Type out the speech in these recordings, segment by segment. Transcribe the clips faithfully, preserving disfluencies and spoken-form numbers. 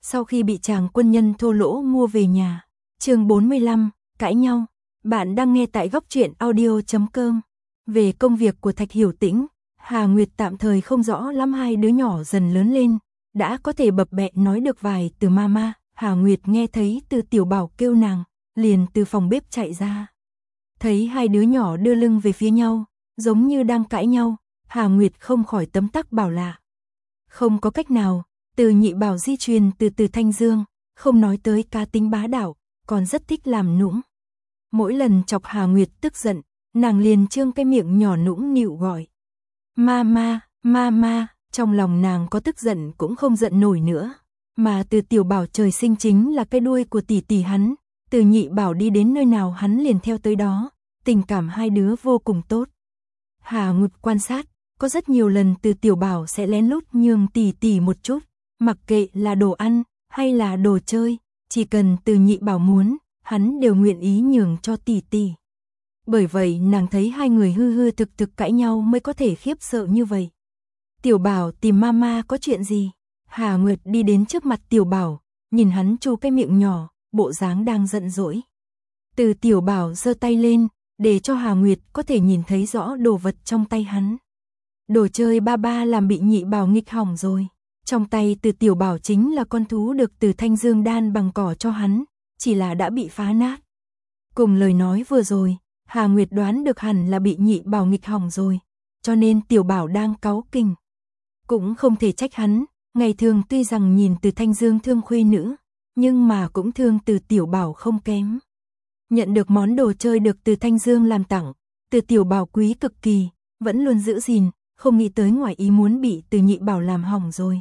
sau khi bị chàng quân nhân thô lỗ mua về nhà. Chương bốn mươi lăm, cãi nhau. Bạn đang nghe tại góc truyện audio chấm com. Về công việc của Thạch Hiểu Tĩnh, Hà Nguyệt tạm thời không rõ lắm. Hai đứa nhỏ dần lớn lên, đã có thể bập bẹ nói được vài từ mama. Hà Nguyệt nghe thấy Từ Tiểu Bảo kêu nàng, liền từ phòng bếp chạy ra. Thấy hai đứa nhỏ đưa lưng về phía nhau, giống như đang cãi nhau, Hà Nguyệt không khỏi tấm tắc bảo lạ. Không có cách nào, Từ Nhị Bảo di truyền từ Từ Thanh Dương, không nói tới cá tính bá đạo, còn rất thích làm nũng. Mỗi lần chọc Hà Nguyệt tức giận, nàng liền trương cái miệng nhỏ nũng nịu gọi. Mama, mama, trong lòng nàng có tức giận cũng không giận nổi nữa. Mà Từ Tiểu Bảo trời sinh chính là cái đuôi của tỷ tỷ hắn, Từ Nhị Bảo đi đến nơi nào hắn liền theo tới đó, tình cảm hai đứa vô cùng tốt. Hà Nguyệt quan sát, có rất nhiều lần Từ Tiểu Bảo sẽ lén lút nhường tỷ tỷ một chút, mặc kệ là đồ ăn hay là đồ chơi, chỉ cần Từ Nhị Bảo muốn, hắn đều nguyện ý nhường cho tỷ tỷ. Bởi vậy nàng thấy hai người hư hư thực thực cãi nhau mới có thể khiếp sợ như vậy. Tiểu Bảo tìm mama có chuyện gì? Hà Nguyệt đi đến trước mặt Tiểu Bảo, nhìn hắn chu cái miệng nhỏ, bộ dáng đang giận dỗi. Từ Tiểu Bảo giơ tay lên, để cho Hà Nguyệt có thể nhìn thấy rõ đồ vật trong tay hắn. Đồ chơi ba ba làm bị Nhị Bảo nghịch hỏng rồi. Trong tay Từ Tiểu Bảo chính là con thú được Từ Thanh Dương đan bằng cỏ cho hắn, chỉ là đã bị phá nát. Cùng lời nói vừa rồi, Hà Nguyệt đoán được hẳn là bị Nhị Bảo nghịch hỏng rồi, cho nên Tiểu Bảo đang cáu kỉnh. Cũng không thể trách hắn, ngày thường tuy rằng nhìn Từ Thanh Dương thương khuê nữ, nhưng mà cũng thương Từ Tiểu Bảo không kém. Nhận được món đồ chơi được Từ Thanh Dương làm tặng, Từ Tiểu Bảo quý cực kỳ, vẫn luôn giữ gìn, không nghĩ tới ngoài ý muốn bị Từ Nhị Bảo làm hỏng rồi.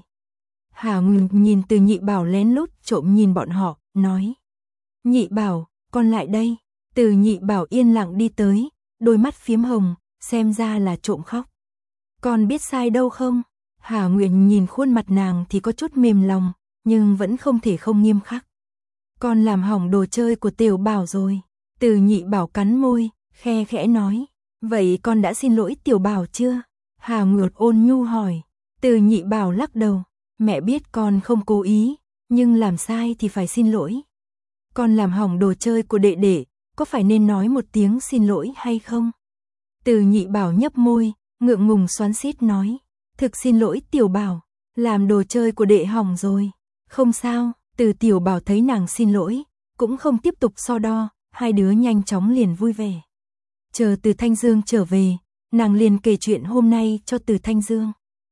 Hà Nguyệt nhìn Từ Nhị Bảo lén lút trộm nhìn bọn họ, nói. Nhị Bảo, con lại đây. Từ Nhị Bảo yên lặng đi tới, đôi mắt phiếm hồng, xem ra là trộm khóc. Con biết sai đâu không? Hà Nguyệt nhìn khuôn mặt nàng thì có chút mềm lòng, nhưng vẫn không thể không nghiêm khắc. Con làm hỏng đồ chơi của Tiểu Bảo rồi. Từ Nhị Bảo cắn môi, khe khẽ nói. Vậy con đã xin lỗi Tiểu Bảo chưa? Hà Nguyệt ôn nhu hỏi. Từ Nhị Bảo lắc đầu. Mẹ biết con không cố ý, nhưng làm sai thì phải xin lỗi. Con làm hỏng đồ chơi của đệ đệ, có phải nên nói một tiếng xin lỗi hay không? Từ Nhị Bảo nhấp môi, ngượng ngùng xoắn xít nói. Thực xin lỗi Tiểu Bảo, làm đồ chơi của đệ hỏng rồi. Không sao, Từ Tiểu Bảo thấy nàng xin lỗi, cũng không tiếp tục so đo, hai đứa nhanh chóng liền vui vẻ. Chờ Từ Thanh Dương trở về, nàng liền kể chuyện hôm nay cho Từ Thanh Dương.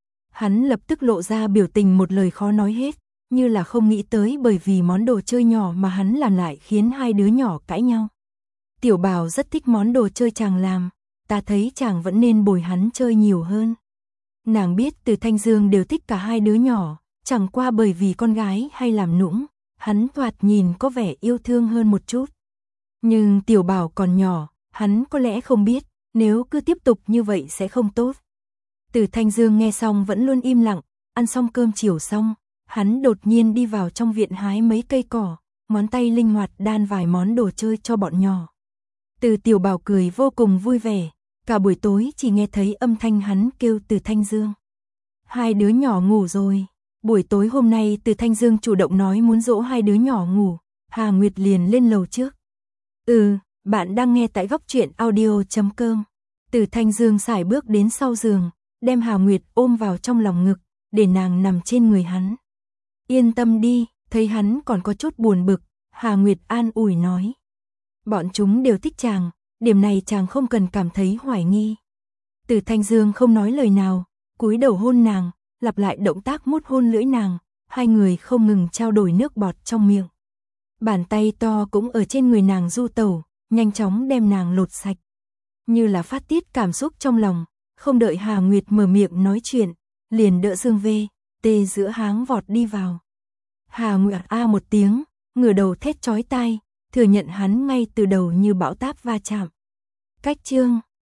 Hắn lập tức lộ ra biểu tình một lời khó nói hết, như là không nghĩ tới bởi vì món đồ chơi nhỏ mà hắn làm lại khiến hai đứa nhỏ cãi nhau. Tiểu Bảo rất thích món đồ chơi chàng làm, ta thấy chàng vẫn nên bồi hắn chơi nhiều hơn. Nàng biết Từ Thanh Dương đều thích cả hai đứa nhỏ, chẳng qua bởi vì con gái hay làm nũng, hắn thoạt nhìn có vẻ yêu thương hơn một chút. Nhưng Tiểu Bảo còn nhỏ, hắn có lẽ không biết, nếu cứ tiếp tục như vậy sẽ không tốt. Từ Thanh Dương nghe xong vẫn luôn im lặng, ăn xong cơm chiều xong, hắn đột nhiên đi vào trong viện hái mấy cây cỏ, ngón tay linh hoạt đan vài món đồ chơi cho bọn nhỏ. Từ Tiểu Bảo cười vô cùng vui vẻ, cả buổi tối chỉ nghe thấy âm thanh hắn kêu Từ Thanh Dương. Hai đứa nhỏ ngủ rồi. Buổi tối hôm nay Từ Thanh Dương chủ động nói muốn dỗ hai đứa nhỏ ngủ, Hà Nguyệt liền lên lầu trước. Ừ, bạn đang nghe tại góc truyện audio chấm com. Từ Thanh Dương sải bước đến sau giường, đem Hà Nguyệt ôm vào trong lòng ngực, để nàng nằm trên người hắn. Yên tâm đi, thấy hắn còn có chút buồn bực, Hà Nguyệt an ủi nói. Bọn chúng đều thích chàng, điểm này chàng không cần cảm thấy hoài nghi. Từ Thanh Dương không nói lời nào, cúi đầu hôn nàng, lặp lại động tác mút hôn lưỡi nàng, hai người không ngừng trao đổi nước bọt trong miệng. Bàn tay to cũng ở trên người nàng du tẩu, nhanh chóng đem nàng lột sạch. Như là phát tiết cảm xúc trong lòng, không đợi Hà Nguyệt mở miệng nói chuyện, liền đỡ Dương Vê, tê giữa háng vọt đi vào. Hà Nguyệt a một tiếng, ngửa đầu thét chói tai, thừa nhận hắn ngay từ đầu như bão táp va chạm. Cách chương